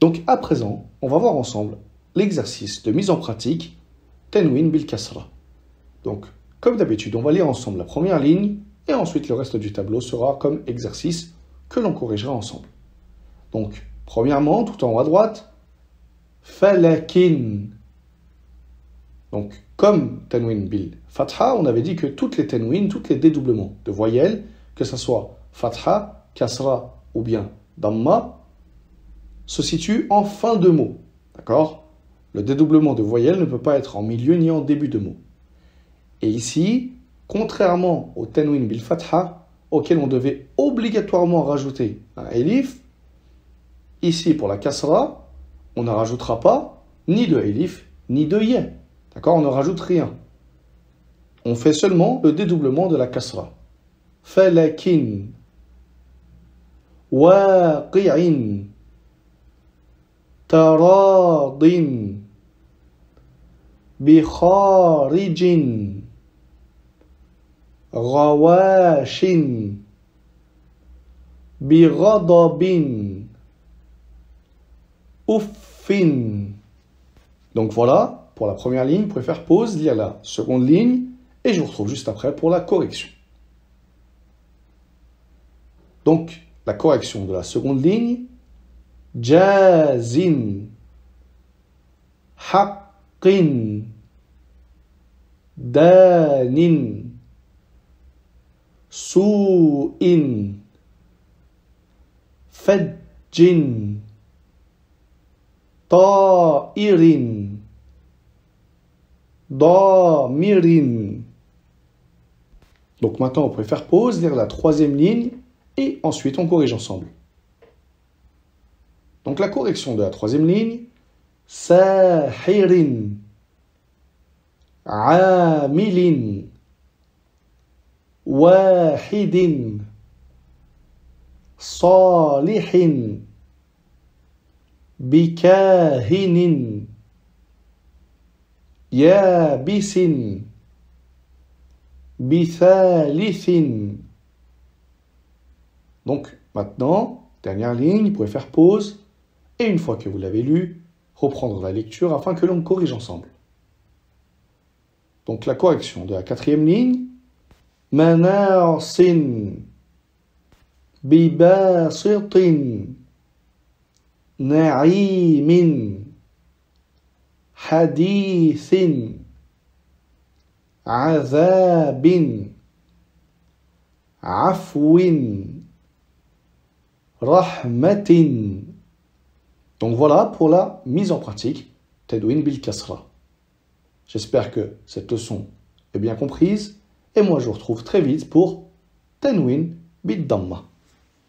Donc à présent, on va voir ensemble l'exercice de mise en pratique Tanwin bil kasra. Donc, comme d'habitude, on va lire ensemble la première ligne et ensuite le reste du tableau sera comme exercice que l'on corrigera ensemble. Donc, premièrement, tout en haut à droite, falakin. Donc, comme Tanwin bil fatha, on avait dit que toutes les tanwin, tous les dédoublements de voyelles, que ce soit fatha, kasra ou bien damma, se situent en fin de mot. D'accord? Le dédoublement de voyelles ne peut pas être en milieu ni en début de mot. Et ici, contrairement au tanwin bil fatha, auquel on devait obligatoirement rajouter un elif, ici pour la kasra, on ne rajoutera pas ni de elif ni de ya. D'accord? On ne rajoute rien. On fait seulement le dédoublement de la kasra. Falakin, waqi'in, taradin, bikharijin, ghawashin, bighadabin, uffin. Donc voilà, pour la première ligne, vous pouvez faire pause, lire la seconde ligne, et je vous retrouve juste après pour la correction. Donc, la correction de la seconde ligne, jazin, haqqin, danin, su'in, fajjin, ta'irin, damirin. Donc maintenant, on peut faire pause, lire la troisième ligne, et ensuite on corrige ensemble. Donc la correction de la troisième ligne, sahirin, amilin, wahidin, salihin, bikahinin, yabisin, bithalithin. Donc maintenant, dernière ligne, vous pouvez faire pause et une fois que vous l'avez lu, reprendre la lecture afin que l'on corrige ensemble. Donc la correction de la quatrième ligne, manarsin, bibasitin, na'imin, hadithin, azabin, afwin, rahmatin. Donc voilà pour la mise en pratique Tanwin bil kasra. J'espère que cette leçon est bien comprise et moi je vous retrouve très vite pour Tanwin bil damma.